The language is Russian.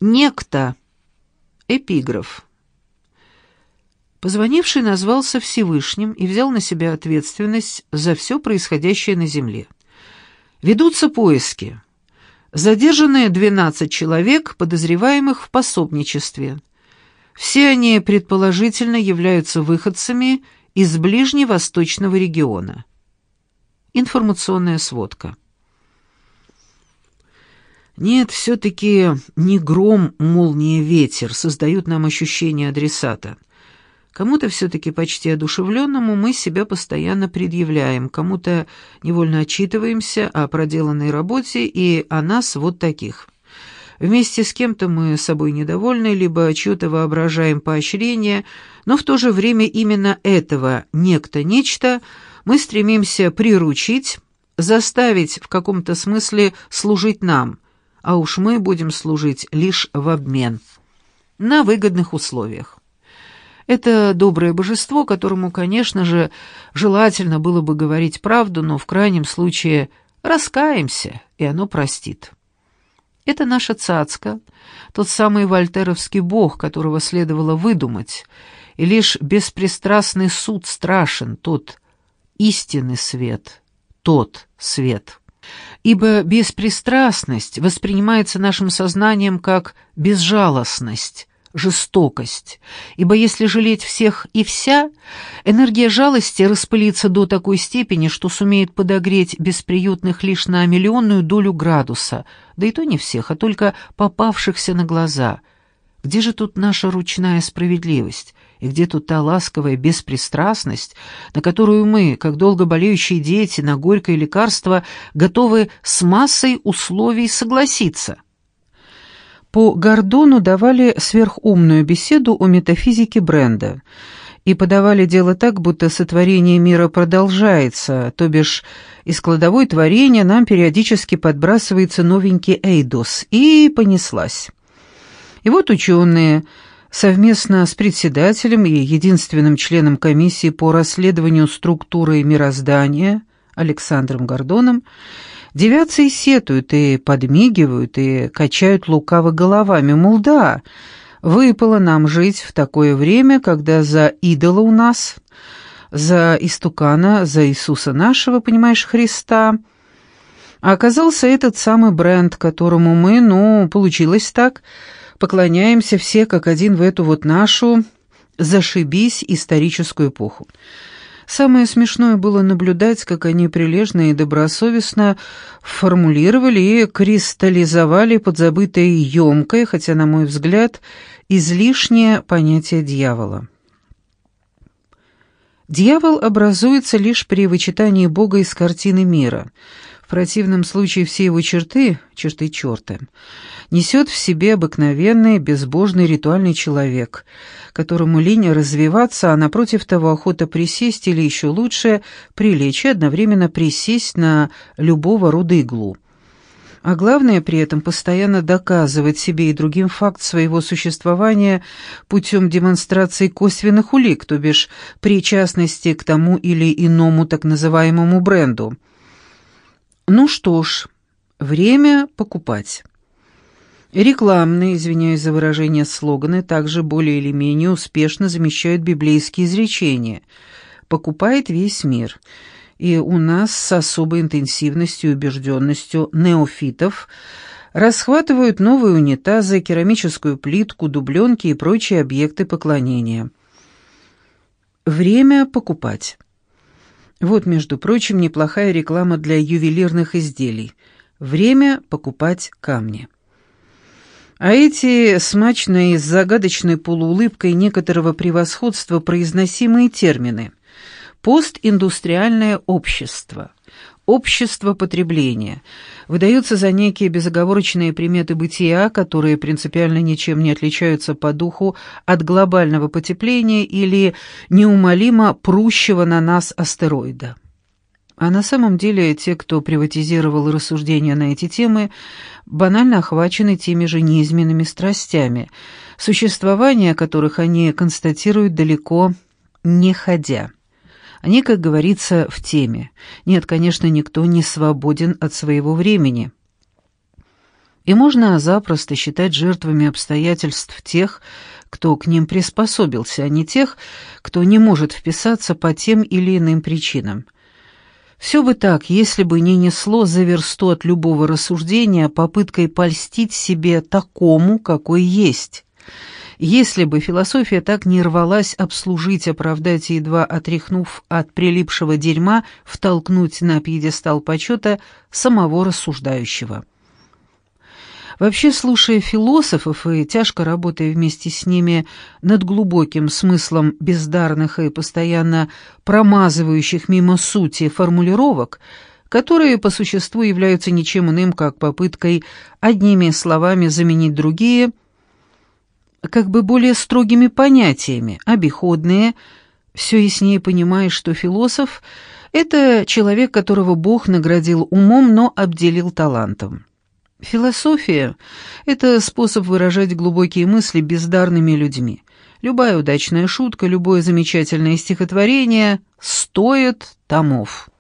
Некто. Эпиграф. Позвонивший назвался Всевышним и взял на себя ответственность за все происходящее на Земле. Ведутся поиски. Задержаны 12 человек, подозреваемых в пособничестве. Все они предположительно являются выходцами из ближневосточного региона. Информационная сводка. Нет, все-таки не гром, молния, ветер создают нам ощущение адресата. Кому-то все-таки почти одушевленному мы себя постоянно предъявляем, кому-то невольно отчитываемся о проделанной работе и о нас вот таких. Вместе с кем-то мы собой недовольны, либо чьё-то воображаем поощрение, но в то же время именно этого некто-нечто мы стремимся приручить, заставить в каком-то смысле служить нам, а уж мы будем служить лишь в обмен, на выгодных условиях. Это доброе божество, которому, конечно же, желательно было бы говорить правду, но в крайнем случае раскаемся, и оно простит. Это наша цацка, тот самый вольтеровский бог, которого следовало выдумать, и лишь беспристрастный суд страшен, тот истинный свет, тот свет. Ибо беспристрастность воспринимается нашим сознанием как безжалостность, жестокость, ибо если жалеть всех и вся, энергия жалости распылится до такой степени, что сумеет подогреть бесприютных лишь на миллионную долю градуса, да и то не всех, а только попавшихся на глаза. Где же тут наша ручная справедливость? И где тут та ласковая беспристрастность, на которую мы, как долго болеющие дети, на горькое лекарство, готовы с массой условий согласиться? По Гордону давали сверхумную беседу о метафизике бренда и подавали дело так, будто сотворение мира продолжается, то бишь из кладовой творения нам периодически подбрасывается новенький эйдос, и понеслась. И вот ученые совместно с председателем и единственным членом комиссии по расследованию структуры мироздания Александром Гордоном девятся и сетуют, и подмигивают, и качают лукаво головами, мол, да, выпало нам жить в такое время, когда за идола у нас, за истукана, за Иисуса нашего, понимаешь, Христа, а оказался этот самый бренд, которому мы, получилось так, поклоняемся все как один в эту вот нашу зашибись историческую эпоху. Самое смешное было наблюдать, как они прилежно и добросовестно формулировали и кристаллизовали подзабытое ёмкое, хотя, на мой взгляд, излишнее понятие дьявола. Дьявол образуется лишь при вычитании Бога из картины мира. В противном случае все его черты черта, несет в себе обыкновенный, безбожный ритуальный человек, которому лень развиваться, а напротив того охота присесть или еще лучше прилечь и одновременно присесть на любого рода иглу. А главное при этом постоянно доказывать себе и другим факт своего существования путем демонстрации косвенных улик, то бишь причастности к тому или иному так называемому бренду. Ну что ж, время покупать. Рекламные, извиняюсь за выражение, слоганы также более или менее успешно замещают библейские изречения. Покупает весь мир. И у нас с особой интенсивностью и убежденностью неофитов расхватывают новые унитазы, керамическую плитку, дубленки и прочие объекты поклонения. Время покупать. Вот, между прочим, неплохая реклама для ювелирных изделий. Время покупать камни. А эти смачные с загадочной полуулыбкой некоторого превосходства произносимые термины: постиндустриальное общество, общество потребления, выдаются за некие безоговорочные приметы бытия, которые принципиально ничем не отличаются по духу от глобального потепления или неумолимо прущего на нас астероида. А на самом деле те, кто приватизировал рассуждения на эти темы, банально охвачены теми же низменными страстями, существование которых они констатируют далеко не ходя. Они, как говорится, в теме. Нет, конечно, никто не свободен от своего времени. И можно запросто считать жертвами обстоятельств тех, кто к ним приспособился, а не тех, кто не может вписаться по тем или иным причинам. Все бы так, если бы не несло за версту от любого рассуждения попыткой польстить себе такому, какой есть. Если бы философия так не рвалась обслужить, оправдать и, едва отряхнув от прилипшего дерьма, втолкнуть на пьедестал почета самого рассуждающего. Вообще, слушая философов и тяжко работая вместе с ними над глубоким смыслом бездарных и постоянно промазывающих мимо сути формулировок, которые по существу являются ничем иным, как попыткой одними словами заменить другие, как бы более строгими понятиями, обиходные, все яснее понимаешь, что философ — это человек, которого Бог наградил умом, но обделил талантом. Философия — это способ выражать глубокие мысли бездарными людьми. Любая удачная шутка, любое замечательное стихотворение стоит томов.